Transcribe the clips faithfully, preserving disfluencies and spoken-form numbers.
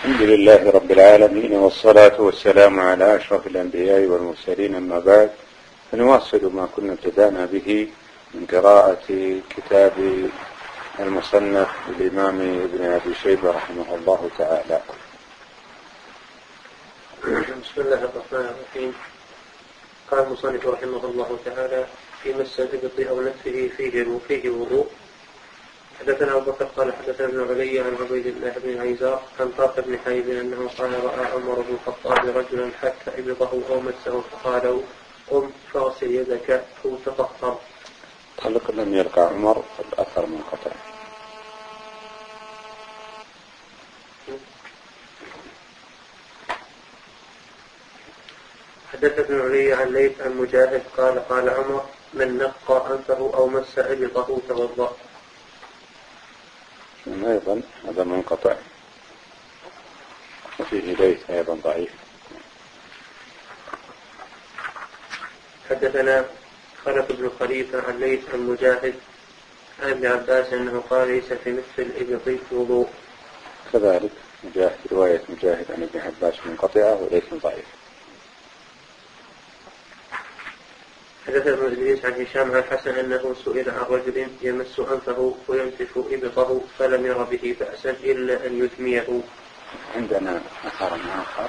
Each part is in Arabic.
الحمد لله رب العالمين، والصلاة والسلام على أشرف الأنبياء والمرسلين، أما بعد، فنواصل ما كنا ابتدأنا به من قراءة كتاب المصنف للإمام ابن أبي شيبة رحمه الله تعالى. بسم الله الرحمن الرحيم. قال المصنف رحمه الله تعالى: في مس الإبط أو نتفه فيه فيه وضوء. حدثنا أبو بكر قال حدثنا ابن علي عن عبيد الله بن عيزار عن طارق بن حيب أنه قال رأى عمر بن الخطاب رجلا حك إبطه أو مسه فقال: قم فاغسل يدك أو تطهر. طلق لم يلقى عمر الأثر منقطع. حدث ابن علي عن ليث عن مجاهد قال قال عمر: من نقى أنفه أو مس إبطه توضأ. أيضا هذا منقطع، وفيه ليث أيضا ضعيف. حدثنا خلف بن خليفة عن ليث عن مجاهد عن ابن عباس أنه قال: ليس في مثل الإبط وضوء. كذلك مجاهد، رواية مجاهد عن ابن عباس منقطعة وليث ضعيف. حدث ابن إدريس عن هشام عن حسن أنه سئل عن رجل يمس أنفه وينتف إبطه فلم ير به بأسا إلا أن يدميه. عندنا أثر آخر.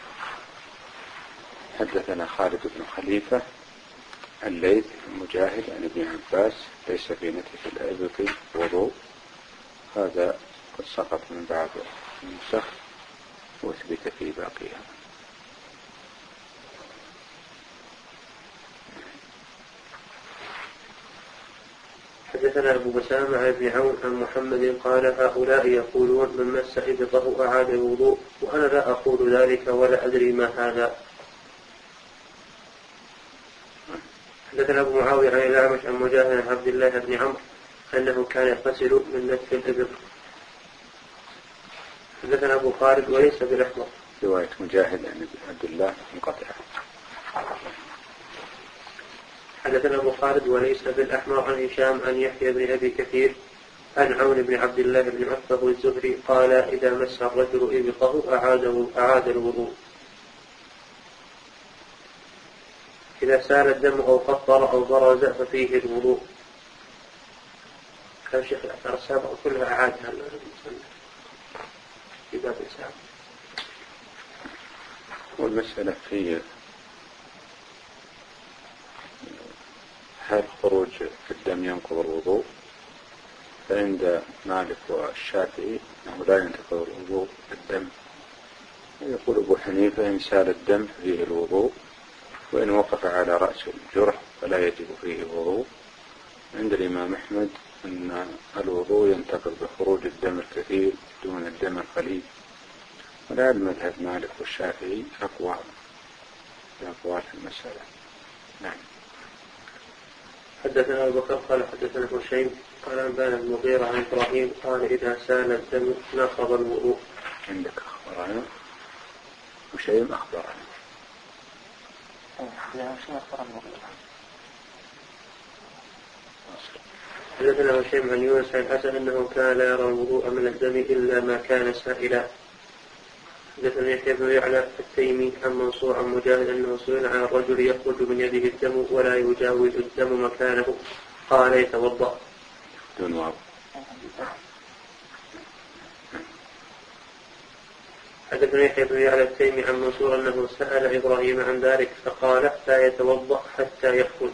حدثنا خالد بن خليفة عن ليث مجاهد عن ابن عباس: ليس في نتف الإبط وضوء. هذا قد سقط من بعض النسخ واثبت في باقيها. حدثنا أبو بسام عن ابن عون عن محمد قال: هؤلاء يقولون من مس إبطه أعاد الوضوء، وأنا لا أقول ذلك ولا أدري ما هذا. حدثنا أبو معاوية عن الأعمش عن مجاهد عن عبد الله بن عمرو أنه كان يغتسل من نتف الإبط. حدثنا أبو خالد وليس بالأحمر. رواية مجاهد عن عبد الله منقطعة. حدثنا أبو خالد وليس بالأحمر عن هشام عن يحيى بن أبي كثير عن عون بن عبد الله بن عتبة الزهري قال: إذا مس الرجل إبطه أعاد أعاد الوضوء. إذا سال الدم أو قطر أو برز ففيه الوضوء. كان شيخ الأثار السابق كلها أعادها في باب الإسلام. والمسألة في هل خروج الدم ينقض الوضوء؟ فعند مالك والشافعي أنه لا ينتقض الوضوء بالدم. يقول أبو حنيفة: إن سال الدم فيه الوضوء، وإن وقف على رأس الجرح فلا يجب فيه الوضوء. عند الإمام أحمد أن الوضوء ينتقض بخروج الدم الكثير دون الدم القليل. ولعل مذهب مالك والشافعي أقوى الأقوال في المسألة. نعم. حدثنا أبو بكر قال حدثنا هشيم قال أنبانا المغيرة عن إبراهيم قال: إذا سال الدم نقض الوضوء. عندك أخبرنا هشيم أخبرنا. حدثنا هشيم عن يونس عن حسن أنه كان لا يرى الوضوء من الدم إلا ما كان سائلا. حدثنا يحيى بن يعلى التيمي عن منصور عن مجاهد أنه سئل عن الرجل يخرج من يده الدم ولا يجاوز الدم مكانه قال: يتوضأ. دون واو. حدثنا يحيى بن يعلى التيمي عن منصور أنه سأل إبراهيم عن ذلك فقال: لا يتوضأ حتى يخرج.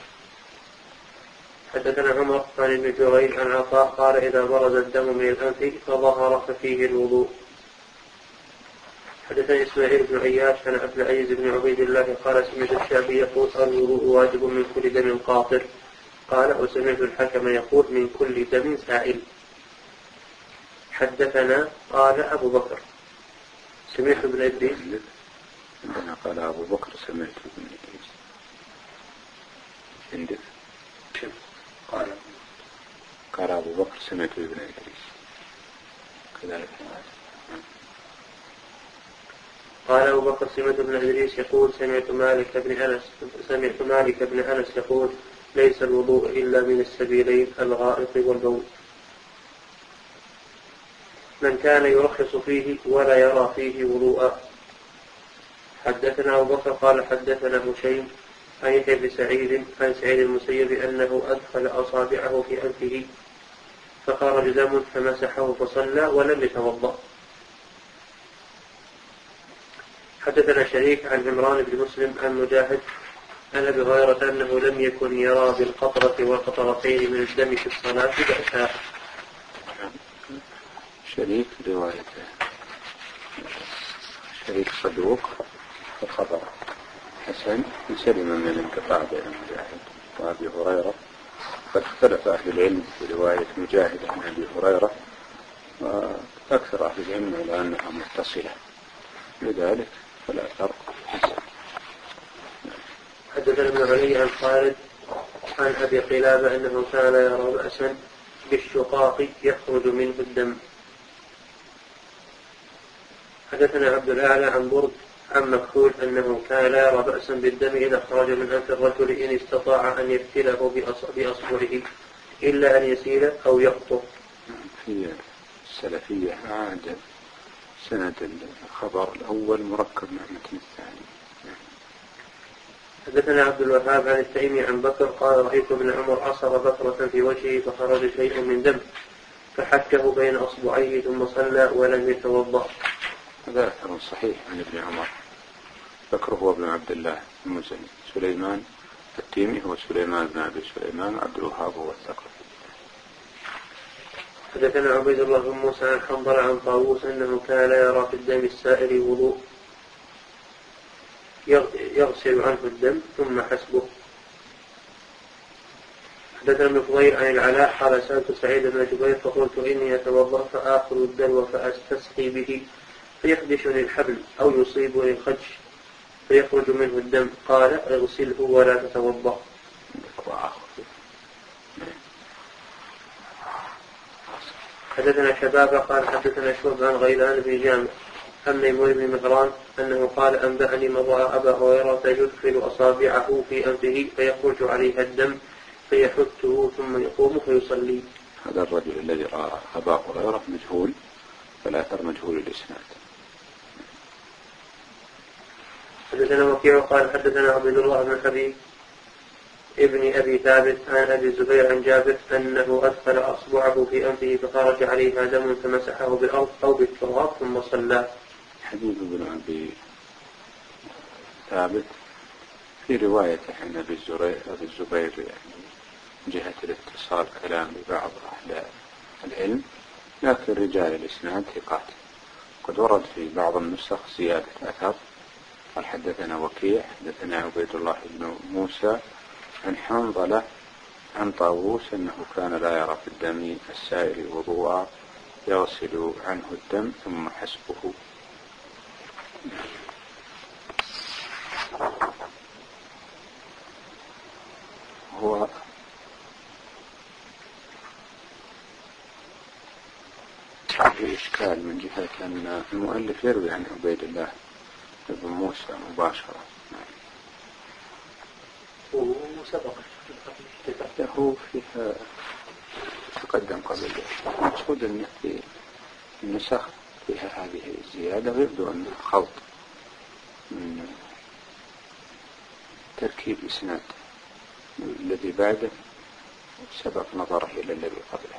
حدثنا عمر عن ابن جريج عن عطاء قال: إذا برز الدم من الأنف فظهر ففيه الوضوء. حدثني إسماعيل بن عياش عن عبد العزيز بن عبيد الله قال: سمعت الشافعي يقول: الوضوء واجب من كل دم قاطر. قال: وسمعت الحكم يقول: من كل دم سائل. حدثنا قال أبو بكر: سمعت ابن إدريس. عندنا قال أبو بكر: سمعت ابن إدريس. عندك قال قال أبو بكر: سمعت ابن إدريس. كذلك قال أبو بكر: سمعت ابن إدريس يقول: سمعت مالك بن أنس سمعت مالك بن أنس يقول: ليس الوضوء إلا من السبيلين الغائط والبول. من كان يرخص فيه ولا يرى فيه وضوءا. حدثنا أبو بكر قال حدثنا هشيم عن يحيى بن سعيد عن سعيد المسيب أنه أدخل أصابعه في أنفه فخرج دم فمسحه فصلى ولم يتوضأ. حدثنا شريك عن عمران بن مسلم عن مجاهد عن أبي هريرة أنه لم يكن يرى بالقطرة والقطرتين من الدم في الصلاة بأسا. شريك روايته شريك صدوق فخبر حسن سلم من الانقطاع بين مجاهد وأبي هريرة. قد اختلف أهل العلم في رواية مجاهد عن أبي هريرة وأكثر أهل العلم على أنها متصلة لذلك فلا فرق حسن. حدثنا ابن علي عن خالد عن أبي قلابة أنه كان يرى بأسا بالشقاق يخرج منه الدم. حدثنا عبد الأعلى عن برد عن مكحول أنه كان لا يرى بأسا بالدم إذا خرج من أنف الرجل إن استطاع أن يفتله بأصبعه إلا أن يسيل أو يقطر. في السلفية عاد سند الخبر الأول مركب مع متن الثاني. حدثنا عبد الوهاب عن التيمي عن بكر قال رأيت ابن عمر عصر بكرة في وجهه فخرج شيء من دم فحكه بين أصبعيه ثم صلى ولم يتوضأ. هذا أثر صحيح عن ابن عمر. بكر هو ابن عبد الله المزني، سليمان التيمي هو سليمان بن أبي سليمان، عبد الوهاب هو الثقفي. حدثنا عبيد الله بن موسى عن حنظلة عن طاووس أنه كان لا يرى في الدم السائل وضوء يغسل عنه الدم ثم حسبه. حدثنا ابن فضيل عن العلاء قال سألت سعيد بن جبير فقلت إني أتوضأ فآخذ الدلو فأستسقي به فيخدشني الحبل أو يصيبني الخدش فيخرج منه الدم قال اغسله ولا تتوضأ. حدثنا شبابة قال حدثنا شعب عن غيلان بن جامع عن ميمون بن مهران أنه قال أنبأني من رأى أبا هريرة يدخل أصابعه في أنفه فيخرج عليها الدم فيحته ثم يقوم فيصلي. هذا الرجل الذي رأى أبا هريرة مجهول فالأثر مجهول الإسناد. حدثنا وكيع قال حدثنا عبد الله بن حبيب ابن أبي ثابت عن أبي الزبير عن جابر أنه أدخل أصبعه في أنفه فخرج عليها دم فمسحه بالأرض أو بالتراب ثم صلى. حبيب بن أبي ثابت في رواية عن أبي الزبير يعني جهة الاتصال كلام لبعض أهل العلم، لكن رجال الإسناد ثقات. قد ورد في بعض النسخ زيادة أثر قال حدثنا وكيع حدثنا عبيد الله بن موسى عن حنظلة عن طاووس أنه كان لا يرى في الدم السائل وضوءا يغسل عنه الدم ثم حسبه. هو في إشكال من جهة أن المؤلف يروي عن عبيد الله بن موسى مباشرة. وسبق هو فيها تقدم قبل المقصود أن في النسخ فيها هذه الزيادة ويبدو أنها خلط من تركيب إسناد الذي بعده سبق نظره إلى الذي قبله.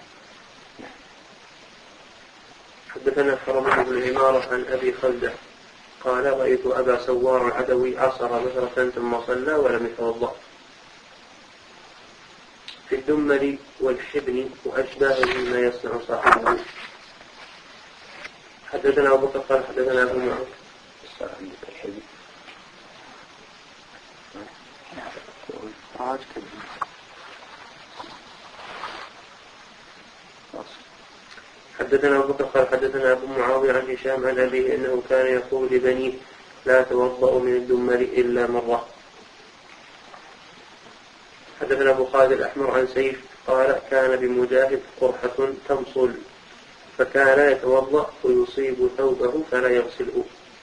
حدثنا حرمة بن العمارة عن أبي خلدة قال رأيت أبا سوار العدوي عصر بشرة ثم صلى ولم يتوضأ. في الدمل والحبن وأشباه مما يصنع صاحبه. حدثنا أبو بكر قال حدثنا أبو معاذ. عندك الحبن عاد كده. حدثنا أبو بكر قال حدثنا أبو معاوية عن هشام عن أبيه أنه كان يقول لبنيه لا توضأوا من الدمل إلا مرة. حدثنا أبو خالد الأحمر عن سيف قال كان بمجاهد قرحة تمصل فكان يتوضأ ويصيب ثوبه فلا يغسله.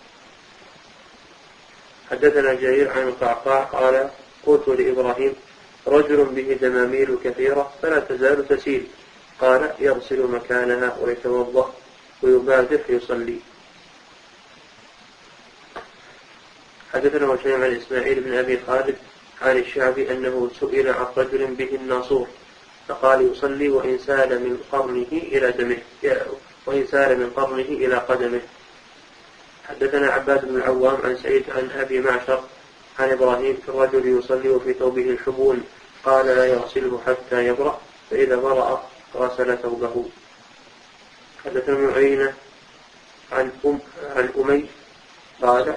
حدثنا جرير عن القعقاع قال قلت لإبراهيم رجل به دماميل كثيرة فلا تزال تسيل قال يغسل مكانها ويتوضأ ويبادر يصلي. حدثنا هشيم عن إسماعيل بن أبي خالد عن الشعبي أنه سئل عن رجل به الناصور فقال يصلي وإن سال من قرنه إلى دمه وإن سال من قرنه إلى قدمه. حدثنا عباد بن العوام عن سعيد عن أبي معشر عن إبراهيم في الرجل يصلي وفي ثوبه الحبون قال لا يغسله حتى يبرأ فإذا برأ غسل ثوبه. حدثنا ابن عيينة عن أم عن أمي قال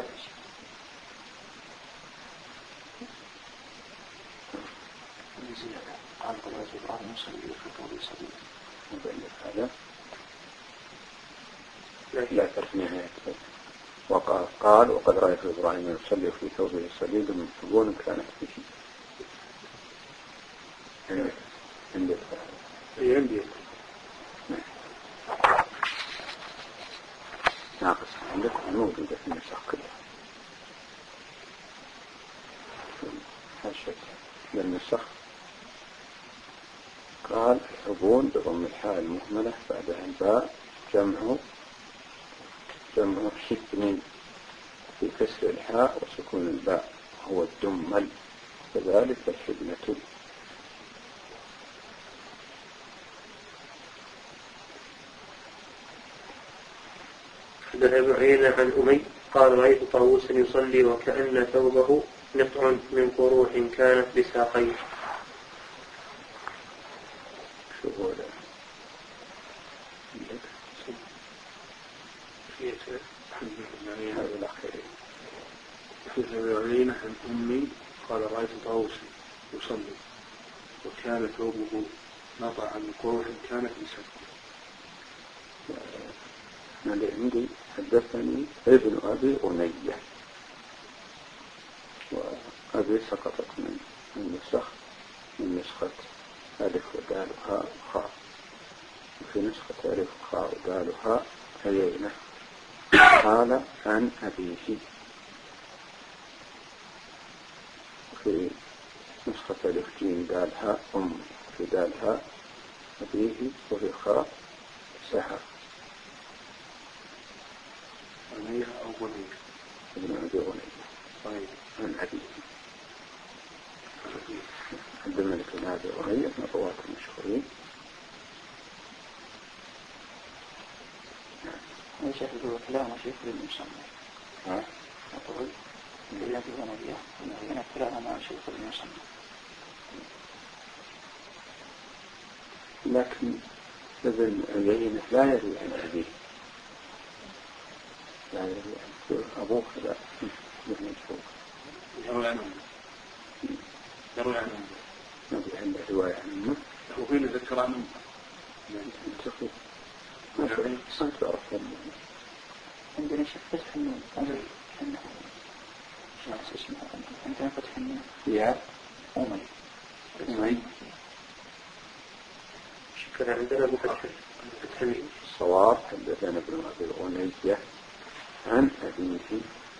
قال قد رأيت إبراهيم يصلي وفي ثوبه يصلي وبين هذا لا ترفنها. وقال قال وقد رأيت إبراهيم يصلي في ثوبه الصليب من حبون كانت فيه عندك عندي ناقص عندك موجودة في النسخ كلها هالشكل للنسخ. قال الحبون بضم الحاء المهملة بعدها الباء جمع جمع حكم في كسر الحاء وسكون الباء هو الدمل كذلك الحبنة. حدثنا ابن عيينة عن أمي قال رأيت طاووسا يصلي وكأن ثوبه نقع من قروح كانت بساقيه. شو هو ده؟ هذا الأخير. حدثنا ابن عيينة عن أمي قال رأيت طاووسا يصلي وكان ثوبه نطع من قروح كانت بساقيه. أنا عندي حدثني ابن أبي أنية وأبي سقطت من النسخ من نسخة ألف ودال هاء خاء وفي نسخة ألف خاء ودال هاء عيينة. قال عن أبيه في نسخة ألف جيم دال هاء أم في دال هاء أبيه وفي خاء سحر أمية أو بنية ابن أبي أنية طيب عن أبيه. عبد الملك بن أبي أنية من الرواة المشهورين. يا شيخ يقول كلام شيخ للمسمى ها؟ أقول إلا في ونبيه ونبينا كلام مع شيخ للمسمى لكن ابن عيينة لا يروي عن أبيه لا يروي عن أبوه لا ابن مشهور يروي عن أمه يروي عن أمه نبي عنده رواية عن أمه وفين ذكر عن أمه تخيل ما في صنت بعرف أمه عندنا شيخ فتح النون أنه شو اسمه عندنا فتح النون يا أمي أمي شكرا. عندنا بفتح النون الصواب حدثنا ابن أبي أنية عن أبيه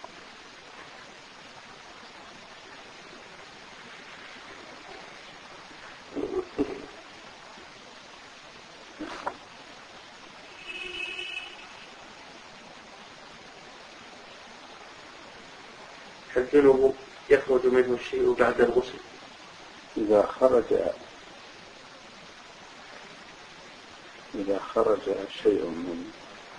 الجنوب يخرج منه الشيء بعد الغسل. إذا خرج إذا خرج شيء من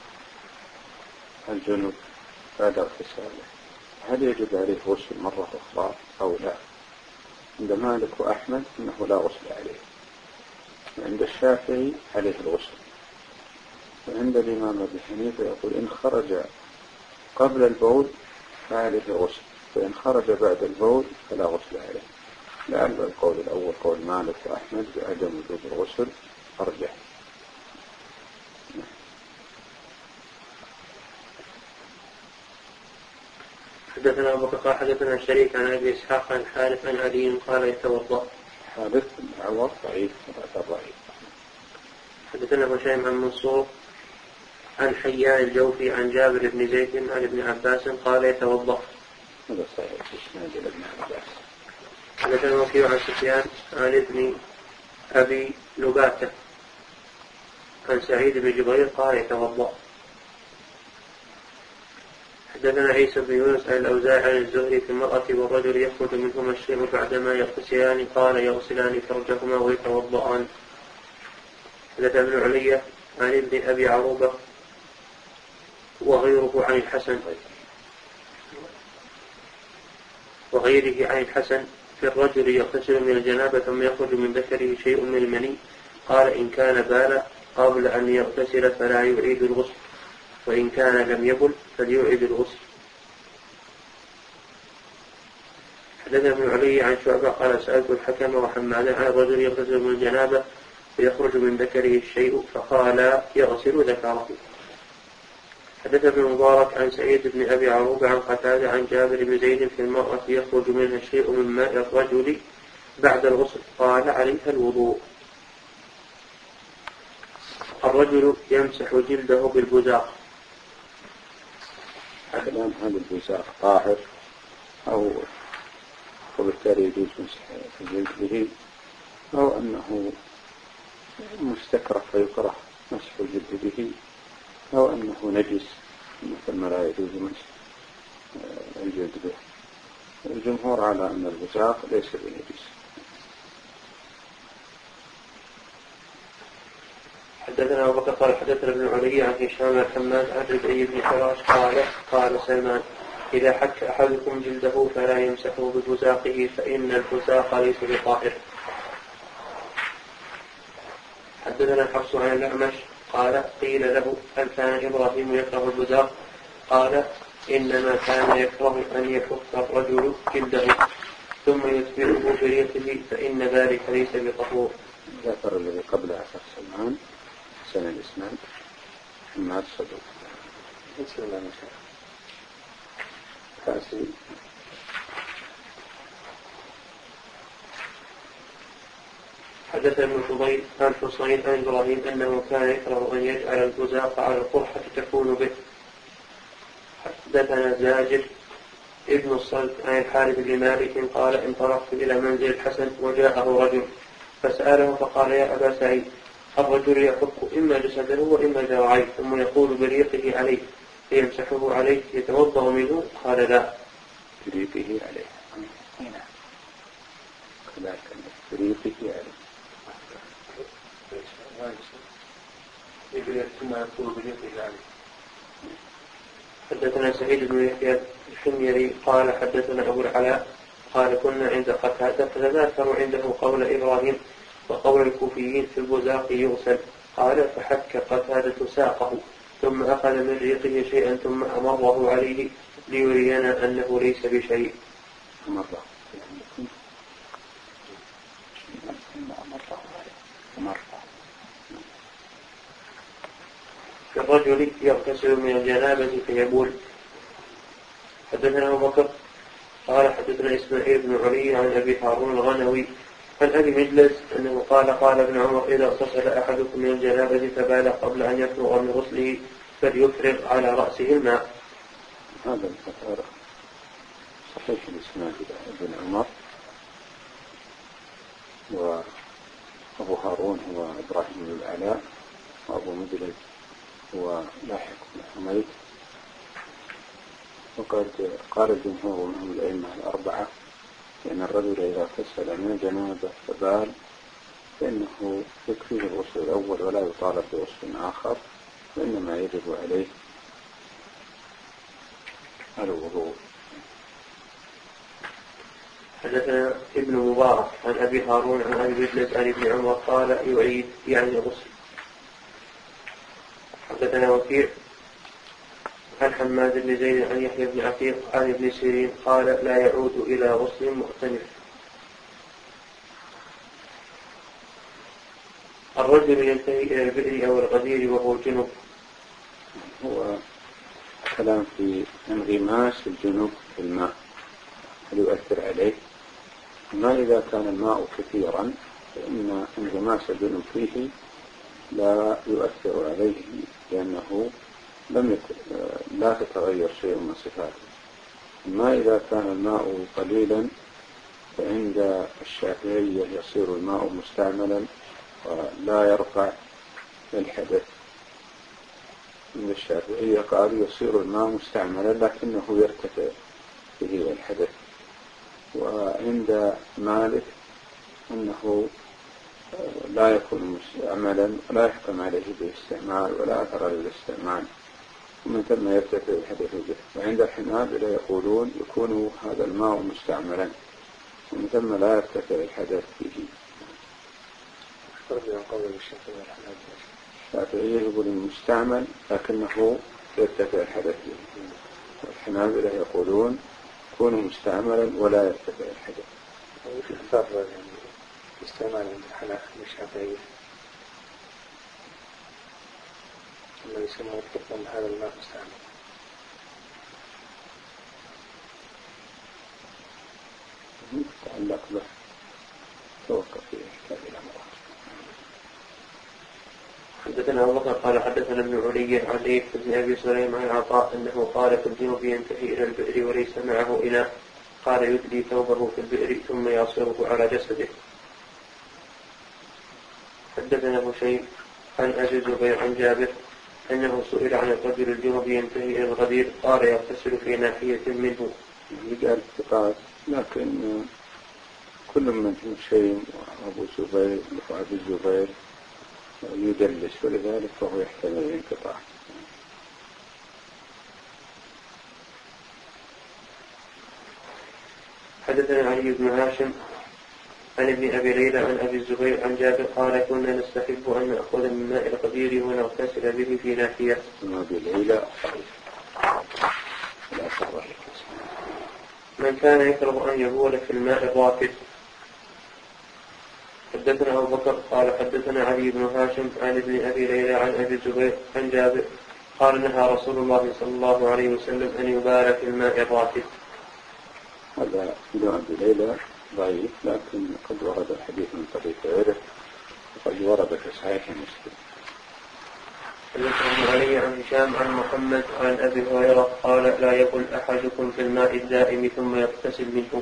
الجنوب بعد اغتساله هل يجب عليه غسل مرة أخرى أو لا؟ عند مالك وأحمد أنه لا غسل عليه، وعند الشافعي عليه الغسل، وعند الإمام أبي حنيفة يقول إن خرج قبل البول فعليه الغسل، وإن خرج بعد البول فلا غسل عليه. لعل القول الأول قول مالك وأحمد بعدم وجوب الغسل أرجح. حدثنا أبو بكر حدثنا شريك عن أبي إسحاق عن حارث عن علي قال يتوضأ. حارث بن عوض ضعيف وبعد ضعيف. حدثنا هشيم عن منصور عن حيان الجوفي عن جابر بن زيد عن ابن عباس قال يتوضأ. هذا صحيح إسناد ابن عباس. حدثنا وكيع عن سفيان عن ابن أبي نباتة عن سعيد بن جبير قال يتوضأ. حدثنا عيسى بن يونس عن الأوزاعي عن الزهري في المرأة والرجل يخرج منهما الشيء بعدما يغتسلان قال يغسلان فرجهما ويتوضأان. حدثنا ابن علية عن ابن أبي عروبة وغيره عن الحسن وغيره عن الحسن في الرجل يغتسل من الجنابة ثم يخرج من ذكره شيء من المني قال إن كان بال قبل أن يغتسل فلا يعيد الغسل وإن كان لم يبل فليعيد الغسل. حدثنا ابن علي عن شعبة قال سألت الحكم وحمادا عن الرجل يغتسل من الجنابة فيخرج من ذكره الشيء فقال يغسل ذكره. حدثنا ابن المبارك عن سعيد بن أبي عروبة عن قتادة عن جابر بن زيد في المرأة يخرج منها شيء من ماء الرجل بعد الغسل قال عليها الوضوء. الرجل يمسح جلده بالبزاق. الآن هذا البزاق طاهر أو وبالتالي يجوز مسح الجلد به أو أنه مستكره فيكره مسح الجلد به أو أنه نجس مثل ما لا يجوز مسح الجلد به. الجمهور على أن البزاق ليس بنجس. حدثنا أبو بكر قال حدثنا ابن علي عن هشام الحماد عن ربعي بن حراش قال قال سلمان إذا حك أحدكم جلده فلا يمسحه ببزاقه فإن البزاق ليس بطاهر. حدثنا حفص عن الأعمش قال قيل له هل كان إبراهيم يكره البزاق قال إنما كان يكره أن يحك الرجل جلده ثم يتبعه بريقه فإن ذلك ليس بطهور. ذكر الذي قبل عشر سلمان سنة الإسناد حماد صدوق بسم الله ما شاء فاسي. حدث ابن فضيل عن حصين عن إبراهيم أنه كان يكره أن يجعل البزاق على القرحة تكون به. حدثنا زاجر ابن الصلت عن الحارث بن مالك قال انطلقت إلى منزل الحسن وجاءه رجل فسأله فقال يا أبا سعيد الرجل يحك إما جسده وإما ذراعيه ثم يقول بريقه عليه فيمسحه عليه يتوضأ منه قال لا. بريقه عليه هنا كذلك بريقه عليه ثم يقول بريقه عليه. حدثنا سعيد بن يحيى الحميري قال حدثنا أبو العلاء قال كنا عند قتادة فتذاكروا عنده قول إبراهيم وقول الكوفيين في البزاق يغسل قال فحك قتادة ساقه ثم أخذ من ريقه شيئا ثم أمره عليه ليرينا أنه ليس بشيء. مرة مرة الرجل يغتسل من الجنابة فيبول. حدثنا أبو بكر قال حدثنا إسماعيل بن علي عن أبي هارون الغنوي عن أبي مجلس أنه قال قال ابن عمر إذا اغتسل أحدكم من الجنابة فبال قبل أن يفرغ من غسله فليفرغ على رأسه الماء. هذا الفتار صحيح الإسناد ابن عمر وأبو هارون هو إبراهيم بن العلاء وأبو مجلس هو لاحق بن حميد. وقد قال الجمهور من الأئمة الأربعة لأن الرجل إذا اغتسل من الجنابة فبال فإنه يكفيه الغسل الأول ولا يطالب بغسل آخر وإنما يجب عليه الوضوء. حدثنا ابن مبارك عن أبي هارون عن أبي مجلس عن ابن عمر قال يعيد يعني الغسل. حدثنا وكيع عن حماد بن زيد عن يحيى بن عقيل عن ابن سيرين قال لا يعود إلى غسل مؤتمر. الرجل ينتهي إلى البئر أو الغدير وهو جنب. هو كلام في انغماس الجنوب في الماء هل يؤثر عليه؟ ما إذا كان الماء كثيرا فإن انغماس الجنوب فيه لا يؤثر عليه لأنه لم يت... لا تتغير شيء من صفاته. ما إذا كان الماء قليلا فعند الشافعية يصير الماء مستعملا ولا يرفع الحدث من الشافعية قالوا يصير الماء مستعملا لكنه يرتفع به الحدث. وعند مالك أنه لا يكون مستعملا ولا يحكم عليه بالاستعمال ولا أثر للاستعمال، ومن ثم يرتفع الحدث به. وعند الحنابلة يقولون يكون هذا الماء مستعملا ومن ثم لا يرتفع الحدث به. الشافعية يقول المستعمل لكنه يرتفع الحدث به، والحنابلة يقولون يكون مستعملا ولا يرتفع الحدث. وش الفرق يعني الاستعمال عند الحنابلة والشافعية؟ لما يسمى يطلق هذا الماء مستعمل. تعلق به توقف فيه كتاب الأمر. حدثنا أبو بكر قال حدثنا ابن علي عن إيه بن أبي سليم عن عطاء أنه قال في الجنوب ينتهي إلى البئر وليس معه إناء، قال يدلي ثوبه في البئر ثم يصيره على جسده. حدثنا هشيم عن أبي الزبير عن جابر أنه سئل عن الرجل الجنوب ينتهي إلى الغدير قال يغتسل في ناحية منه. رجال ثقات، لكن كل من هشيم وأبو الزبير وأبي الزبير يدلس، ولذلك فهو يحتمل الانقطاع. حدثنا علي بن هاشم عن ابن أبي ليلى عن أبي الزبير عن جابر قال كنا نستحب أن نأخذ من ماء القدير ونغتسل به في ناحية. أبي ليلى من كان يكره أن يبول في الماء الراكد. حدثنا أبو بكر قال حدثنا علي بن هاشم عن ابن أبي ليلى عن أبي الزبير عن جابر قال نهى رسول الله صلى الله عليه وسلم أن يبال في الماء الراكد. هذا ابن أبي ليلى ضعيف، لكن قد ورد الحديث من طريق غيره وقد ورد في صحيح مسلم. حدثنا علي عن هشام عن محمد عن أبي هريرة قال لا يبل أحدكم في الماء الدائم ثم يغتسل منه.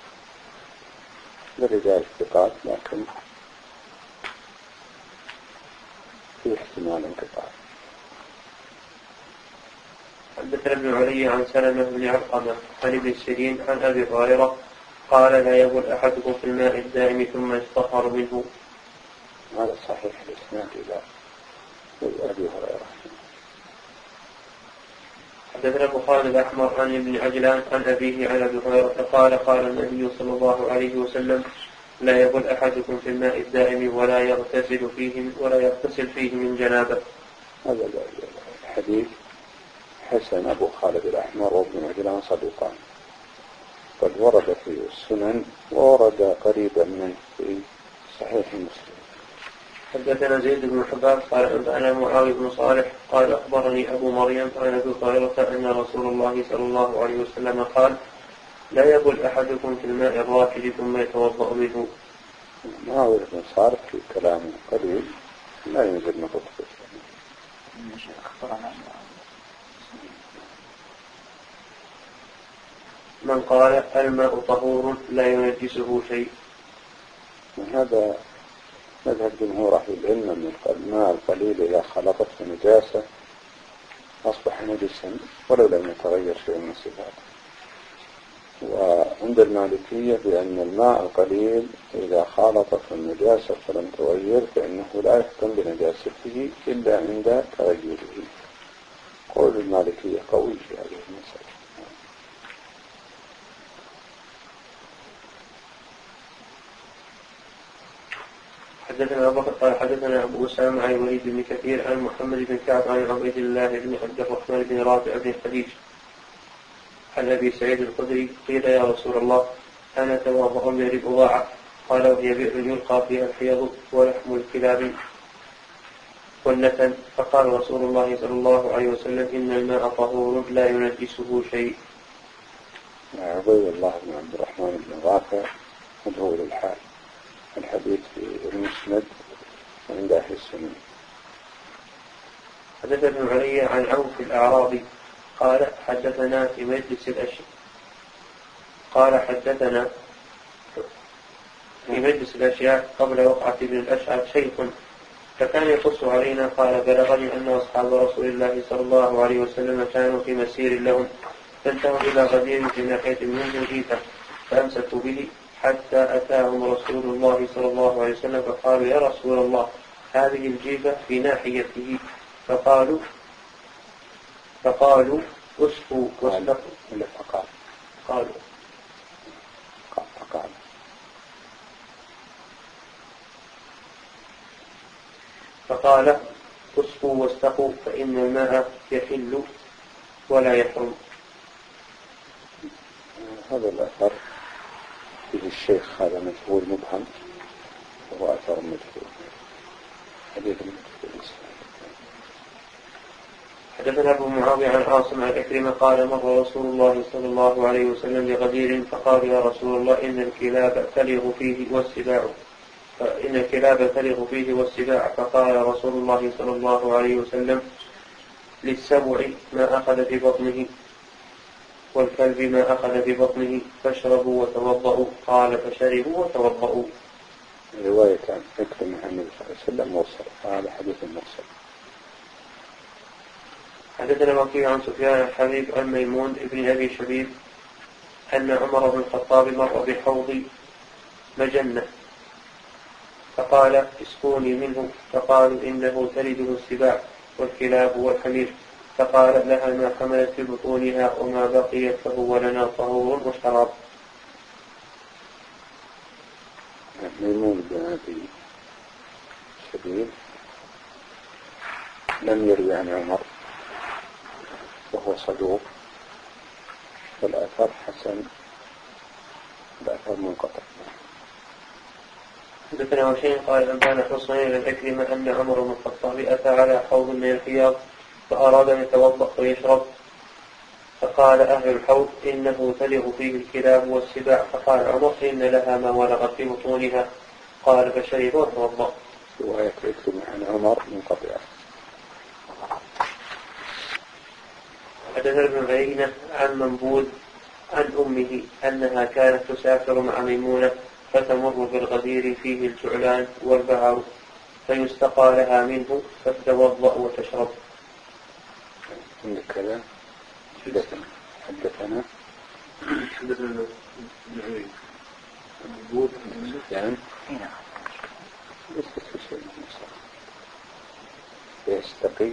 لرجال ثقات، لكن في احتمال انقطاع. حدثنا ابن علي عن سلمة بن علقمة عن ابن سيرين عن أبي هريرة قال لا يبل أحدكم في الماء الدائم ثم يستطهر منه. هذا صحيح الإسناد إلى أبي هريرة. حدثنا أبو خالد الأحمر عن ابن عجلان عن أبيه عن أبي هريرة قال قال النبي صلى الله عليه وسلم لا يبل أحدكم في الماء الدائم ولا يغتسل فيه ولا يغتسل فيه من جنابه. هذا الحديث حسن أبو خالد الأحمر وابن عجلان صدوقان، قد ورد في السنن وورد قريبا منه في صحيح مسلم. حدثنا زيد بن حباب قال أنا معاوية بن صالح قال أخبرني أبو مريم عن أبي هريرة أن رسول الله صلى الله عليه وسلم قال لا يبل أحدكم في الماء الراكد ثم يتوضأ منه. معاوية بن صالح في كلام قليل لا ينزل نقطة. من قال الماء طهور لا ينجسه شيء. هذا مذهب جمهور أهل العلم من الماء القليل إذا خلطته نجاسة أصبح نجسا ولو لم يتغير شيء من صفاته. وعند المالكية بأن الماء القليل إذا خالطته النجاسة فلم تغير فإنه لا يحكم بنجاسته إلا عند تغيره. قول المالكية قوي في هذه المسألة. حدثنا أبو بكر قال حدثنا أبو أسامة عن الوليد بن كثير عن محمد بن كعب عن عبيد الله بن عبد الرحمن بن رافع بن خديج عن أبي سعيد الخدري قيل يا رسول الله أنا توضأ من البضاعة قال وهي بئر يلقى فيها الحيض ولحم الكلاب والنتن فقال رسول الله صلى الله عليه وسلم إن الماء طهور لا ينجسه شيء. عبيد الله بن عبد الرحمن بن رافع مجهول الحال، الحديث في المسند عند أهل السنن. حدثنا ابن علي عن عوف الأعرابي قال حدثنا في مجلس الأشياء قال حدثنا في مجلس الأشياء قبل وقعة ابن الأشعث شيخ فكان يقص علينا قال بلغني أن أصحاب رسول الله صلى الله عليه وسلم كانوا في مسير لهم فانتهوا إلى غدير في ناحية منه جيفة فأمسكوا به حتى أتاهم رسول الله صلى الله عليه وسلم فقالوا يا رسول الله هذه الجيفة في ناحيته فقالوا فقالوا اسقوا واستقوا فقال قالوا فقال فقال اسقوا واستقوا فإن الماء يحل ولا يحرم. هذا الأثر فيه الشيخ هذا مجهول مبهم وهو أثر مجهول حديث مجهول. حدثنا أبو معاوية عن عاصم عن عكرمة قال مر رسول الله صلى الله عليه وسلم بغدير فقال يا رسول الله إن الكلاب تلغ فيه والسباع فإن الكلاب تلغ فيه والسباع فقال رسول الله صلى الله عليه وسلم للسبع ما أخذ في بطنه والكلب ما أخذ في بطنه فاشربوا وتوضؤوا قال فشربوا وتوضؤوا. رواية عن عكرمة عن النبي صلى الله عليه وسلم مرسل فهذا حديث مرسل. حدثنا وكيع عن سفيان الحبيب عن ميمون ابن أبي شبيب أن عمر بن الخطاب مر بحوض مجنة فقال اسقوني منه فقالوا إنه تلده السباع والكلاب والحمير فقال لها ما حملت في بطونها وما بقيت فهو لنا طهور وشراب. ميمون بن أبي شبيب لم يروي عن عمر وهو صدوق والآثار حسن الآثار منقطع. حدثنا وشيء قال أنبانا حصين للأكرمة أن عمر بن الخطاب أتى على حوض من الحياض فأراد أن يتوضأ ويشرب فقال أهل الحوض إنه تلغ فيه الكلاب والسباع فقال عمر إن لها ما ولغت في بطونها قال فشرب وتوضأ. رواية عكرمة عن عمر منقطعة. حدثنا ابن عيينة عن منبوذ عن أمه أنها كانت تسافر مع ميمونة فتمر بالغدير فيه الجعلان والبعر فيستقى لها منه فتتوضأ وتشرب. عندك كذا حدثنا حدثنا حدثنا ابن عيينة منبوذ عن سفيان ليس في شيء من يستقي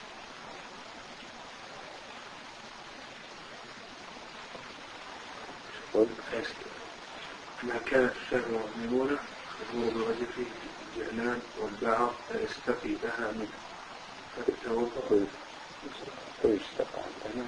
ما كانت تسافر ميمونة تمر بالغدير فيه الجعلان والبعر فيستقي لها منه فتتوضأ فيستقى عندنا.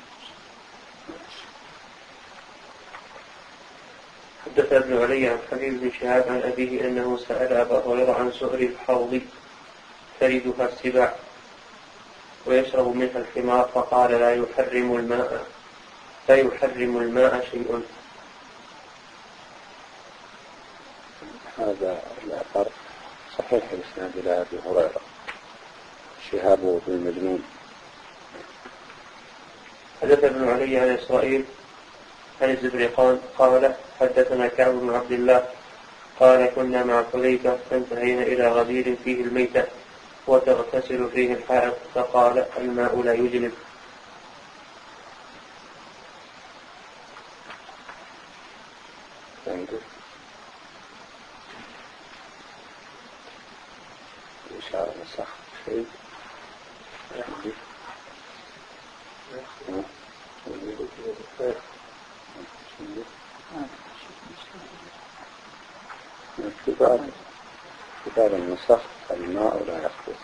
حدث ابن علي عن حبيب بن شهاب عن أبيه أنه سأل أبا هريرة عن سؤر الحوض تردها السباع ويشرب منها الحمار فقال لا يحرم الماء لا يحرم الماء شيء. هذا الأثر صحيح الإسناد إلى أبي هريرة شهابه في المجنون. حدث ابن علي عن إسرائيل عن الزبرقان قال حدثنا كعب بن عبد الله قال كنا مع حذيفة فانتهينا إلى غدير فيه الميتة وتغتسل فيه الحائط فقال الماء لا يجنب. إشارة نسخ شيء كتاب كتاب النسخ الماء لا يخبث.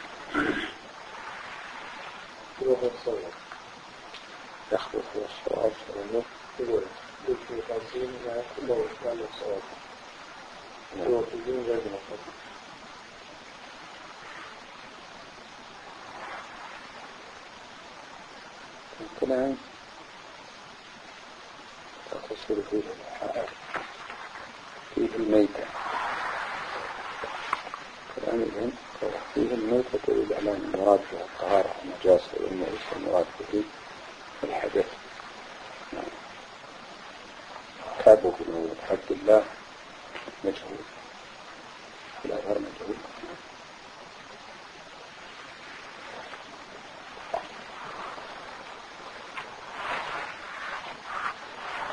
يخبث هو الصواب سلامه يقول في خمسين لا يخبث وإسلام الصواب هو في الدين غير مصر. الكلام تغتسل فيه الحائط فيه الميتة كلام إذن فيه الميتة تريد على المراد بها الطهارة والنجاسة وإن ليس المراد به الحدث. كابه من حد الله مجهول الأثر مجهول.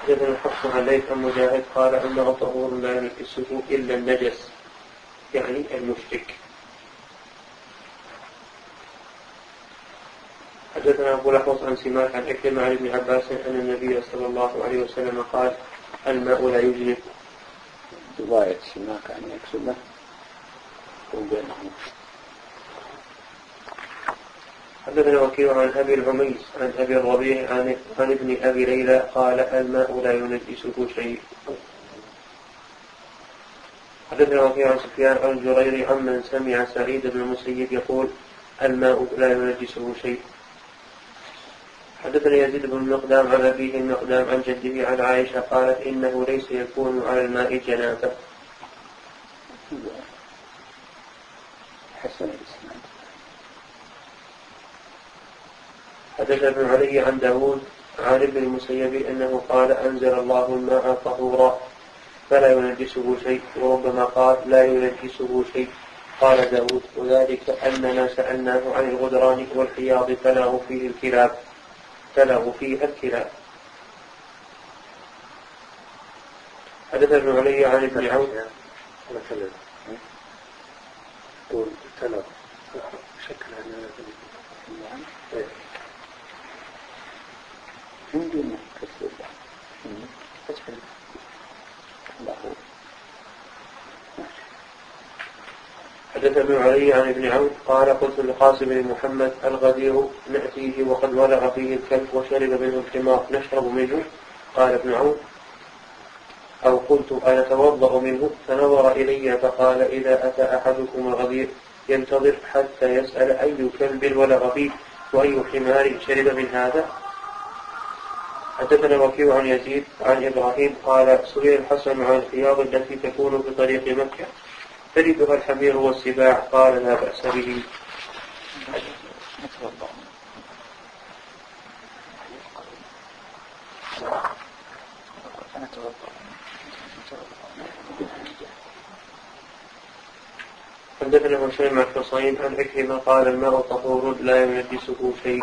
حدثنا حفص عن ليث عن مجاهد قال أنه طهور لا ينجسه إلا النجس يعني المشرك. حدثنا أبو الأحوص عن سماك عن عكرمة عن ابن عباس أن النبي صلى الله عليه وسلم قال الماء لا يجنب. رواية سماك عن عكرمة وبينهم. حدثنا وكيع عن أبي العميس عن أبي الربيع عن, عن ابن أبي ليلى قال الماء لا ينجسه شيء. حدثنا وكيع عن سفيان عن الجريري عمن سمع سعيد بن المسيب يقول الماء لا ينجسه شيء. حدثنا يزيد بن المقدام عن أبيه المقدام عن جده عن عائشة قالت إنه ليس يكون على الماء جنابة. حسن الإسلام. حدثنا ابن علي عن داود عن ابن المسيب أنه قال أنزل الله الماء طهورا فلا ينجسه شيء وربما قال لا ينجسه شيء. قال داود وذلك أننا سألناه عن الغدران والحياض فله فيه الكلاب فله فيها الكلاب. حدثنا ابن علي عن ابن عون قول تلف شكل عندنا كسر له. حدث ابن علي عن ابن عون قال قلت لقاسم بن محمد الغدير نأتيه وقد ولغ فيه الكلب وشرب منه الحمار نشرب منه؟ قال ابن عون أو قلت أنا توضأ منه؟ فنظر إلي فقال إذا أتى أحدكم الغدير ينتظر حتى يسأل أي كلب ولغ فيه وأي حمار شرب من هذا. حدثنا وكيع عن يزيد عن إبراهيم قال سئل الحسن عن الحياض التي تكون في طريق مكة تلدها الحمير والسباع قال لا بأس به. حدثنا هشيم عن حصين عن عكرمة قال الماء طهور لا ينجسه شيء.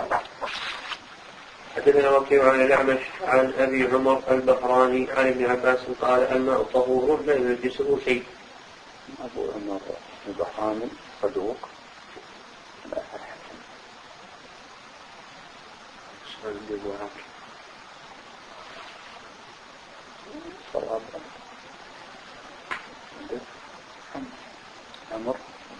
حدثنا وكيع عن الأعمش عن أبي عمر البحراني عن ابن عباس قال الماء طهور لا ينجسه شيء. أبو عمر البحراني صدوق لا أحد سؤال الجواب صواب أمر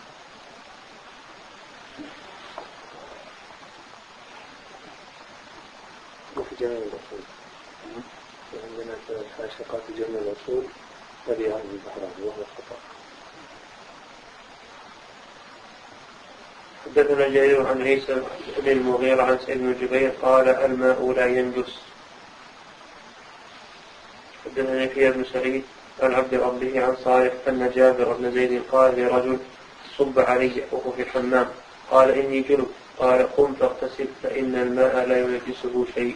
وفي جميع الرسول عندنا حاشقات جميع الرسول تبي هذا البحراني وهو خطأ. حدثنا جرير عن عيسى بن المغيرة عن سعيد بن جبير قال الماء لا ينجس. حدثنا يحيى بن سعيد عن عبد ربه عن صالح أن جابر بن زيد قال لرجل صب علي وهو في الحمام قال إني جنب قال قم فاغتسل فإن الماء لا ينجسه شيء.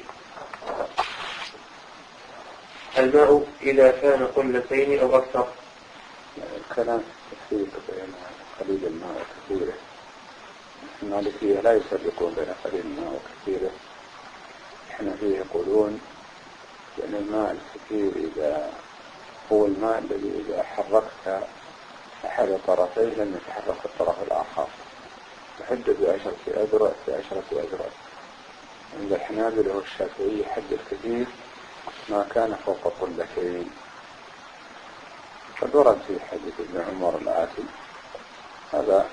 الماء إذا كان قلتين أو أكثر. الكلام تفريق بين قليل الماء وكثيره. المالكية لا يفرقون بين قليل الماء وكثيره. الحنفية يقولون بأن الماء الكثير إذا هو الماء الذي إذا حركت أحد طرفيه لم يتحرك الطرف الآخر تحدد بعشرة أذرع في عشرة أذرع. عند الحنابلة والشافعي حد الكثير ما كان فوق قلتين. قد ورد في حديث ابن عمر الآتي هذا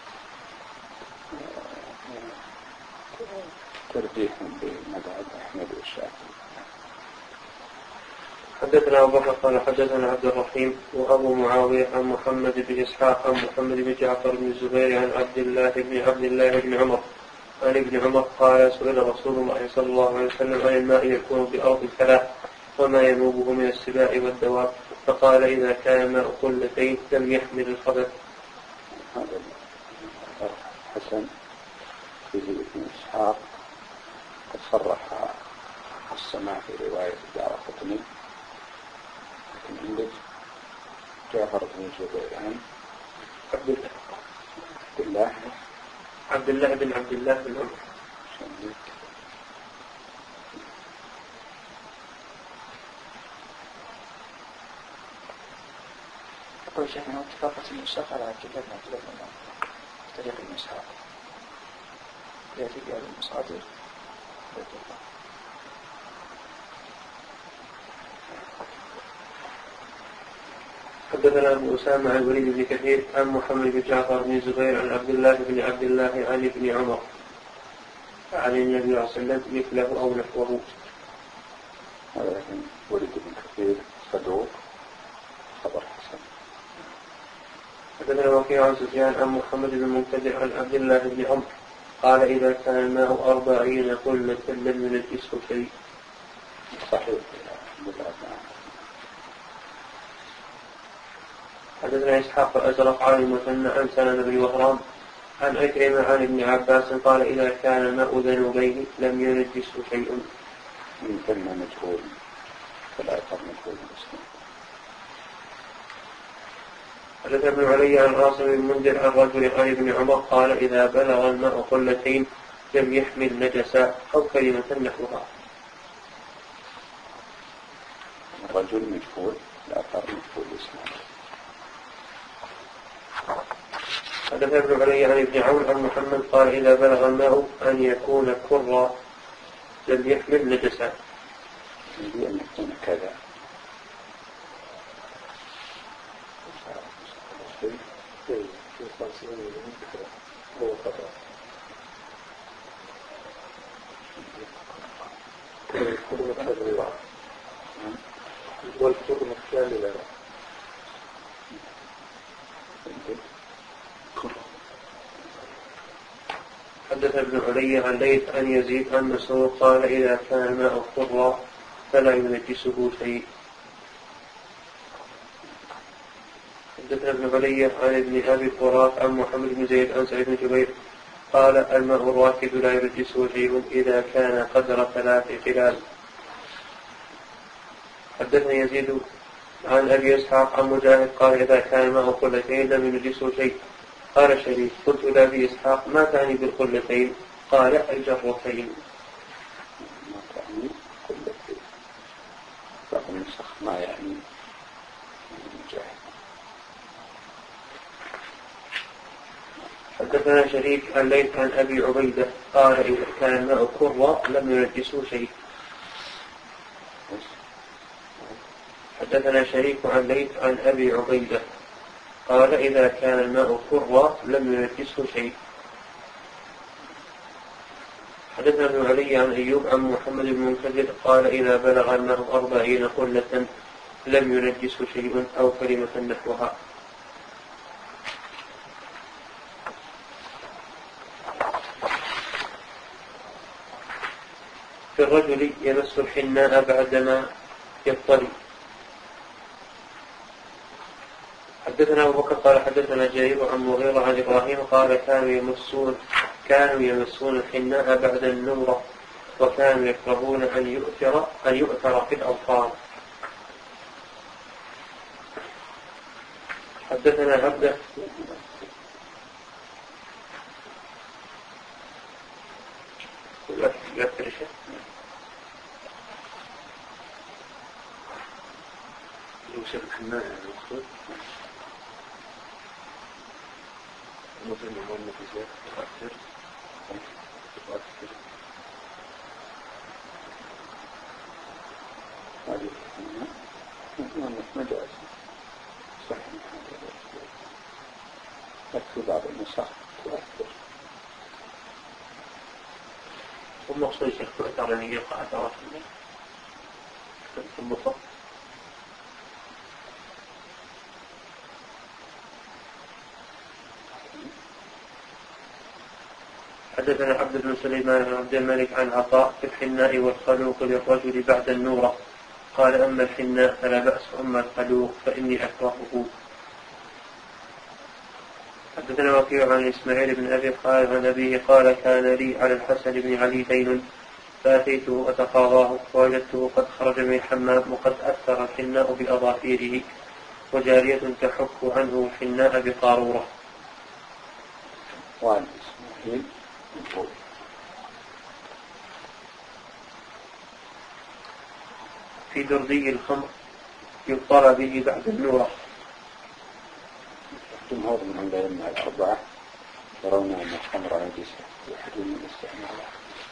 ترجيح بمذهب أحمد والشافعي. حدثنا أبو بكر قال حدثنا عبد الرحيم وأبو معاوية عن محمد بن إسحاق عن محمد بن جعفر بن الزبير عن عبد الله بن عبد الله بن عمر عن ابن عمر قال سئل رسول الله صلى الله عليه وسلم عن الماء يكون بأرض الثلاث وما ينوبه من السباع والدواب فقال إذا كان ماء قلتين لم يحمل الخبث. هذا حسن فيه ابن إسحاق قد صرح السماع في رواية الدارقطني لكن عندك جعفر بن الزبير عن عبد الله عبد الله بن عبد الله بن عمر. يقول شيخ أنه اتفاقة النسخ على كتاب عبد الله بن عمر طريق المسحاق يأتي بهذه المصادر حدثنا أبو أسامة عن الوليد بن كثير عن محمد بن جعفر بن زبير عن عبد الله بن عبد الله عن ابن عمر عن النبي صلى الله عليه وسلم مثله أو نحوه. هذا وليد بن كثير صدوق خبر حسن. حدثنا وكيع عن سفيان عن محمد بن المنكدر عن عبد الله بن عمر قال إذا كان الماء أربعين قلة لم ينجسه شيء. صحيح. حدثنا إسحاق الأزرق عن المثنى عن سنن بن وهران عن عكرمة عن ابن عباس قال إذا كان الماء ذنوبين لم ينجسه شيء. من ثم مجهول فلا يقر مجهول المسلم. حدث ابن علي عن عاصم بن منذر عن رجل عن ابن عمر قال إذا بلغ الماء قلتين لم يحمل نجسا أو كلمة نحوها. الرجل مجهول لا يقر مجهول اسمه. حدث ابن علي عن ابن عون عن محمد قال إذا بلغ الماء أن يكون كرا لم يحمل نجسا. يجب أن يكون كذا. والكرم الكاملة حدث ابن علي عن ليث عن يزيد عن مسروق قال إذا كان الماء قرا فلا ينجسه شيء. حدث ابن علي عن ابن أبي الفرات عن محمد بن زيد عن سعيد بن جبير قال الماء الراكد لا ينجسه شيء إذا كان قدر ثلاث خلال. حدثني يزيد عن أبي إسحاق عن مجاهد قال إذا كان الماء قلتين لم ينجسه شيء. قال شريك قلت لأبي إسحاق ما تعني بالقلتين؟ قال الجرتين. ما تعني قلتين رغم النسخ ما يعني مجاهد. حدثنا شريك عن ليث عن أبي عبيدة قال إذا كان الماء كرا لم ينجسه شيء. حدثنا شريك عن ليث عن أبي عبيدة قال إذا كان الماء كرا لم ينجسه شيء. حدثنا ابن علي عن أيوب عن محمد بن منكدر قال إذا بلغ الماء أربعين قلة لم ينجسه شيء أو كلمة نحوها. في الرجل يمس الحناء بعدما يطلي. حدثنا أبو بكر قال حدثنا جرير عن مغيرة عن إبراهيم قال كانوا يمسون كانوا يمسون الحناء بعد النمرة وكانوا يكرهون أن يؤثر أن يؤثر في الأظفار. حدثنا عبده يؤثر شيء يوسف الحناء يعني أخذ مثل ما النفسات تؤثر تؤثر هذه مجاز صحيح لكن بعض النسخ تؤثر. والمقصود شيخ تؤثر أن يقع أثرات في البطن. حدثنا عبد بن سليمان بن عبد الملك عن عطاء في الحناء والخلوق للرجل بعد النورة قال أما الحناء فلا بأس أما الخلوق فإني أكرهه. حدثنا وكيع عن إسماعيل بن أبي خالد عن أبيه قال كان لي على الحسن بن علي دين فأتيته أتقاضاه فوجدته قد خرج من الحمام وقد أثر الحناء بأظافيره وجارية تحك عنه الحناء بقارورة. وعن إسماعيل في دردي الخمر يضطر به بعد النورة. جمهور من الأئمة الأربعة يرون أن الخمر نجسة يحرم الاستعمال.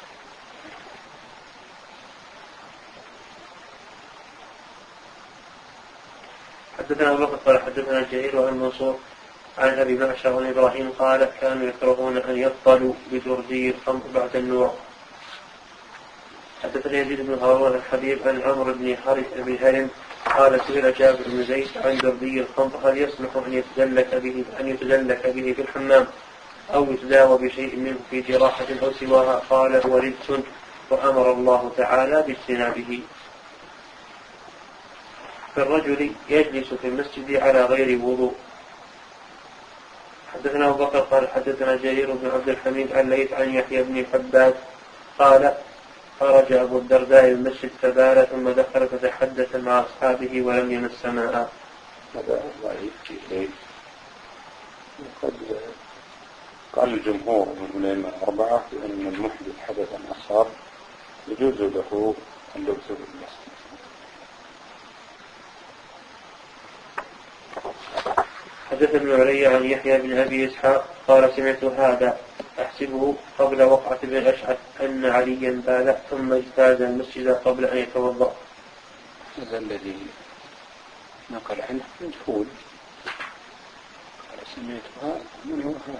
حدثنا أبو بكر قال حدثنا جرير وعن منصور عن أبي معشر عن إبراهيم قال كانوا يكرهون أن يفضلوا بدردي الخمر بعد النوع. حدثنا يزيد بن هارون الحبيب عن عمرو بن حارث بن هرم قال سئل جابر بن زيد عن دردي الخمر هل يصلح أن يتدلك به أن يتدلك به في الحمام أو يتداوى بشيء منه في جراحة أو سواها؟ قال هو رجس وأمر الله تعالى باجتنابه. فالرجل يجلس في المسجد على غير وضوء. حدثنا أبو بكر قال حدثنا جرير بن عبد الحميد عن ليث عن يحيى بن حباد قال خرج أبو الدرداء من المسجد فبال ثم دخل فتحدث مع أصحابه ولم يمس ماء. هذا ضعيف جدا. قد قال الجمهور من الأئمة الأربعة بأن المحدث حدثا أصغر يجوز له أن يلبس بالمسجد. حدث ابن علي عن يحيى بن أبي إسحاق قال سمعت هذا أحسبه قبل وقعة بن الأشعث أن عليا بال ثم اجتاز المسجد قبل أن يتوضأ. هذا الذي نقل عنه مجهول. قال سمعت هذا من هو هذا.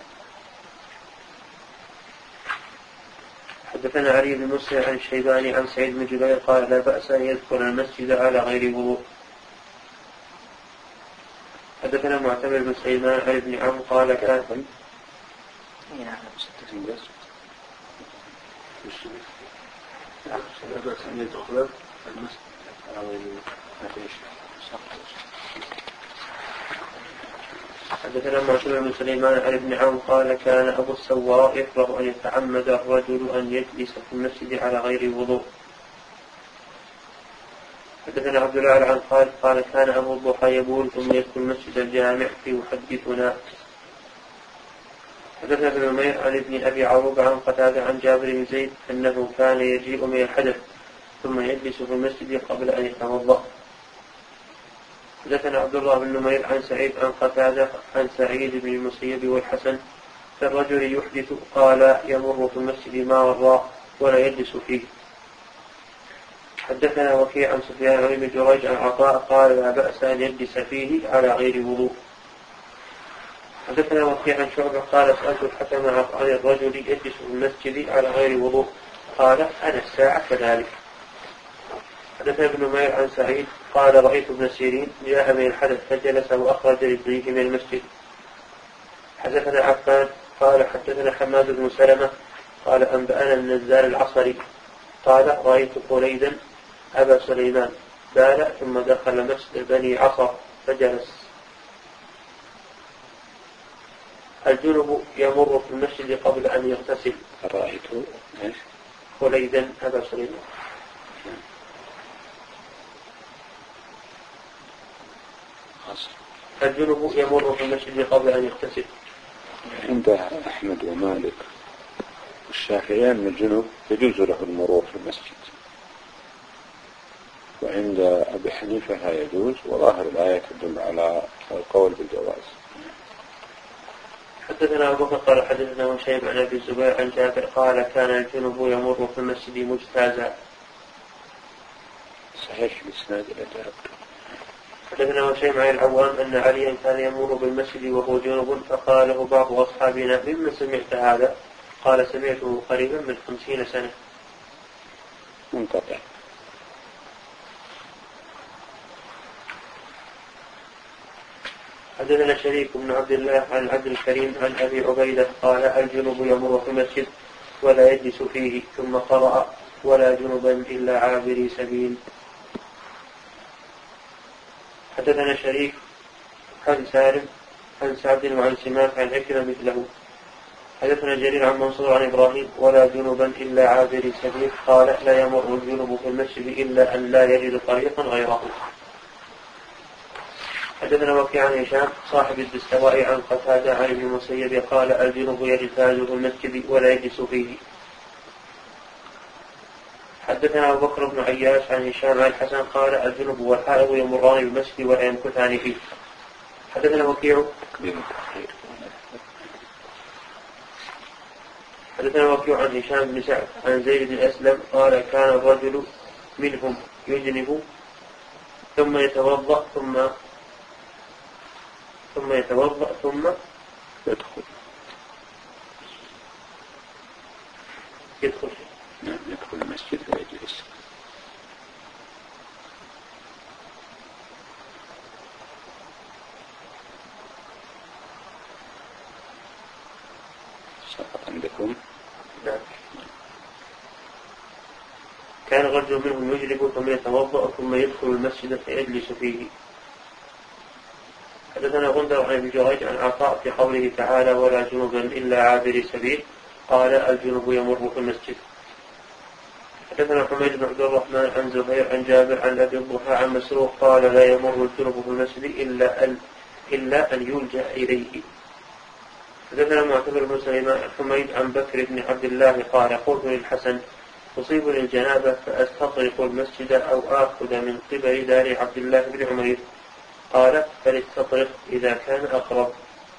حدثنا علي بن مسلم عن الشيباني عن سعيد بن جبير قال لا بأس أن يذكر المسجد على غير وضوء. حدثنا معتمر بن سليمان عن ابن عمرو قال كان حدثنا معتمر بن سليمان عن ابن عمرو قال كان أبو السواء يكره أن يتعمد الرجل أن يجلس في المسجد على غير وضوء. حدثنا عبد الله عن خالد قال كان أبو الضحى يبول ثم يدخل مسجد الجامع فيحدثنا. حدثنا ابن نمير عن ابن أبي عروبة عن قتادة عن جابر بن زيد أنه كان يجيء من الحدث ثم يجلس في المسجد قبل أن يتوضأ. حدثنا عبد الله بن نمير عن سعيد عن قتادة عن سعيد بن المسيب والحسن فالرجل يحدث قال يمر في المسجد ما وراء ولا يجلس فيه. حدثنا وكيع عن سفيان عن ابن جريج عن عطاء قال لا بأس أن يجلس فيه على غير وضوء. حدثنا وكيع عن شعبة قال سألت الحكم عن الرجل يجلس في المسجد على غير وضوء قال أنا الساعة كذلك. حدثنا ابن نمير عن سعيد قال رأيت ابن سيرين جاء من الحدث فجلس وأخرج رجليه من المسجد. حدثنا عفان قال حدثنا حماد بن سلمة قال أنبأنا النزال العصري قال رأيت خليدا أبا سليمان بال ثم دخل مسجد بني عصر فجلس. الجنب يمر في المسجد قبل أن يغتسل. رأيت خليدا أبا سليمان. الجنب يمر في المسجد قبل أن يغتسل. عند أحمد ومالك والشافعي أن الجنب يجوز له المرور في المسجد، وعند أبي حنيفة لا يجوز، وظاهر الآية تدل على القول بالجواز. حدثنا أبو بكر قال حدثنا وشيب عن أبي الزبير عن جابر قال كان الجنب يمر في المسجد مجتازا. صحيح الإسناد إلى ذلك. حدثنا وشيب عن العوام أن عليا كان يمر بالمسجد وهو جنب فقاله بعض أصحابنا ممن سمعت هذا؟ قال سمعته قريبا من خمسين سنة. منقطع. حدثنا شريك بن عبد الله عن عبد الكريم عن أبي عبيدة قال الجنب يمر في المسجد ولا يجلس فيه ثم قرأ ولا جنبا إلا عابري سبيل. حدثنا شريك عن سالم عن سعد وعن سماك عن عكرمة مثله. حدثنا جرير عن منصور عن إبراهيم ولا جنبا إلا عابري سبيل قال لا يمر الجنب في المسجد إلا أن لا يجد طريقا غيره. حدثنا وكيع عن هشام صاحب الدستواء عن قتادة عن ابن المسيب قال الجنب يجتاز في المسجد ولا يجلس فيه. حدثنا أبو بكر بن عياش عن هشام عن الحسن قال الجنب والحائض يمران بالمسجد ولا يمكثان فيه. حدثنا وكيع حدثنا وكيع عن هشام بن سعد عن زيد بن أسلم قال كان الرجل منهم يجنب ثم يتوضأ ثم ثم يتوضأ ثم يدخل يدخل نعم يدخل المسجد ويجلس. عندكم نعم. كان رجل منهم يجلب ثم يتوضأ ثم يدخل المسجد فيجلس فيه. حدثنا غندر عن ابن جريج عن عطاء في قوله تعالى ولا جنوبا إلا عابري سبيل قال الجنوب يمر في المسجد. حدثنا حميد بن عبد الرحمن عن زهير عن جابر عن أبي الضحى عن مسروق قال لا يمر الجنوب في المسجد إلا أن إلا أن يلجأ إليه. حدثنا معتمر بن سليمان حميد عن بكر بن عبد الله قال قلت للحسن تصيبني الجنابة فأستطرق المسجد أو آخذ من قبل دار عبد الله بن عمير قال فليستطرق إذا كان أقرب.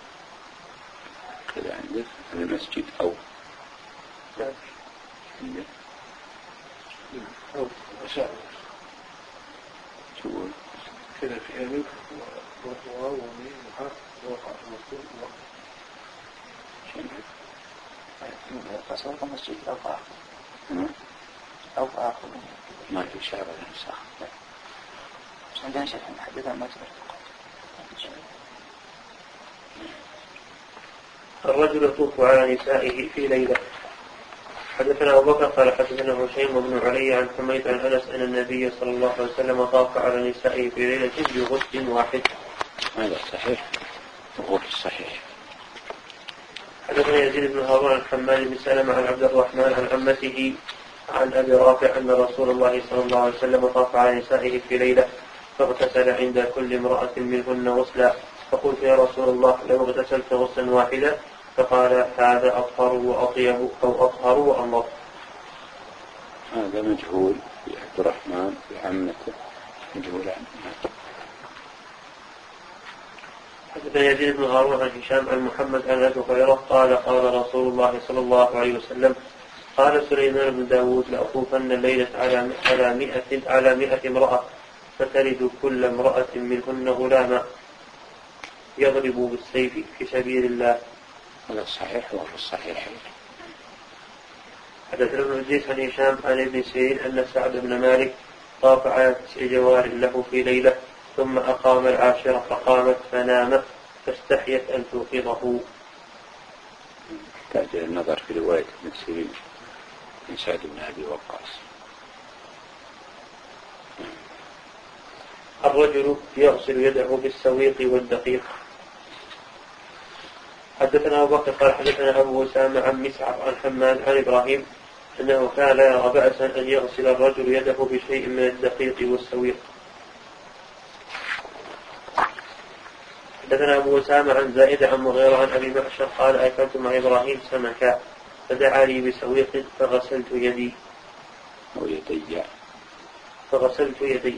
كذا عندك المسجد أو نعم. عندك أو أشعر تقول كذا في أمك وواو ومين وحق ووقع المسجد ووقع قصر المسجد أو آخر أو آخر ما في شعر الإنسان. بس عندنا شيء محددا ما تقدر. الرجل يطوف على نسائه في ليلة. حدثنا أبو بكر قال حدثنا هشيم بن علي عن حميد عن أنس أن النبي صلى الله عليه وسلم طاف على نسائه في ليلة بغسل واحد. هذا صحيح وهو الصحيح. حدثنا يزيد بن هارون عن حماد بن سلمة عن عبد الرحمن عن عمته عن أبي رافع أن رسول الله صلى الله عليه وسلم طاف على نسائه في ليلة فاغتسل عند كل امرأة منهن غسلا فقلت يا رسول الله لو اغتسلت غسلا واحدا فقال هذا أطهر وأطيب أو أطهر وأنظف. هذا مجهول في عبد الرحمن في عمته مجهول عنه. حدثنا يزيد بن هارون عن هشام عن محمد عن أبي هريرة قال قال رسول الله صلى الله عليه وسلم قال سليمان بن داود لأطوفن الليلة على على مئة على مئة امرأة فتلد كل امرأة منهن غلاما يضرب بالسيف في سبيل الله. هذا صحيح وهو الصحيح. حدثنا ابن عزيز عن هشام عن ابن سيرين أن سعد بن مالك طاف على تسع جوار له في ليلة ثم أقام العاشرة فقامت فنامت فاستحيت أن توقظه. تحتاج النظر في رواية ابن سيرين من سعد بن أبي وقاص. الرجل يغسل يده بالسويق والدقيق. حدثنا أبو بكر قال حدثنا أبو أسامة عن مسعر عن حماد عن إبراهيم أنه كان لا يرى بأسا أن يغسل الرجل يده بشيء من الدقيق والسويق. حدثنا أبو أسامة عن زائدة عن مغيرة عن أبي معشر قال أكلت مع إبراهيم سمكا فدعا لي بسويق فغسلت يدي أو يدي فغسلت يدي.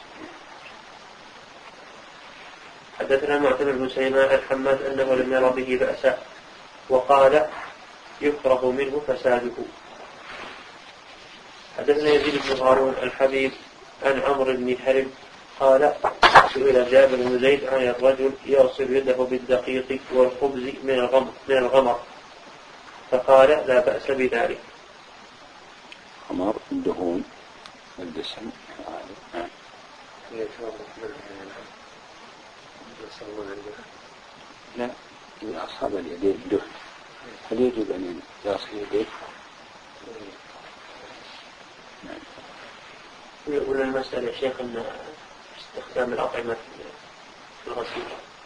حدثنا معتمر بن سليمان عن حماد أنه لم ير به بأسا وقال يكره منه فساده. حدثنا يزيد بن هارون الحبيب عن عمرو بن حرب قال سئل جابر بن زيد عن الرجل يغسل يده بالدقيق والخبز من الغمر من الغمر فقال لا بأس بذلك. غمر الدهون والدسم. لا إذا أصاب اليدين دهن هل يجب أن يغسل يديه؟ نعم. يقول المسألة يا شيخ أن استخدام الأطعمة في الغسيل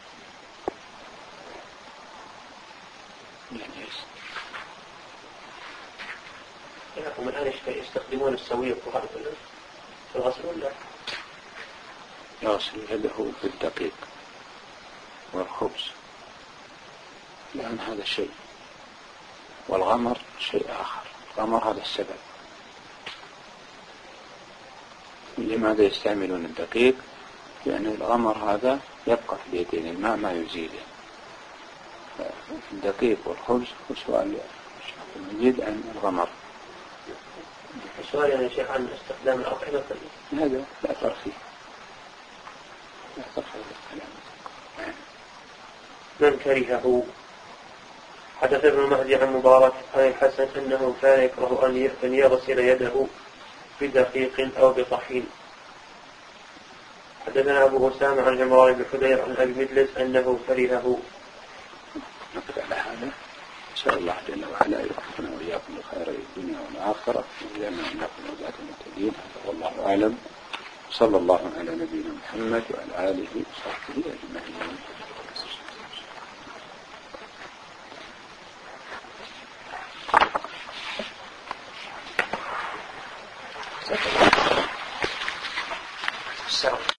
يعني هم الآن يستخدمون السويق في الغسل ولا يغسل يده بالدقيق والخبز لأن هذا شيء والغمر شيء آخر. الغمر هذا السبب. لماذا يستعملون الدقيق؟ يعني الغمر هذا يبقى في اليدين، الماء ما يزيله. الدقيق والخبز وسؤال المجيد عن الغمر. السؤال يا شيخ عن استخدام الأطعمة هذا لا فرق فيه، لا فرق فيه الكلام. من كرهه. حدث ابن مهدي عن مبارك عن الحسن أنه كان يكره أن يغسل يده بدقيق أو بطحين. حدثنا أبو أسامة عن عمران بن حدير عن أبي مجلس أنه كرهه. نقف على هذا. نسأل الله جل وعلا يوفقنا وإياكم لخير الدنيا والآخرة ويجعلنا إياكم وذات المهتدين. والله أعلم. صلى الله على نبينا محمد وعلى آله وصحبه أجمعين. السلام.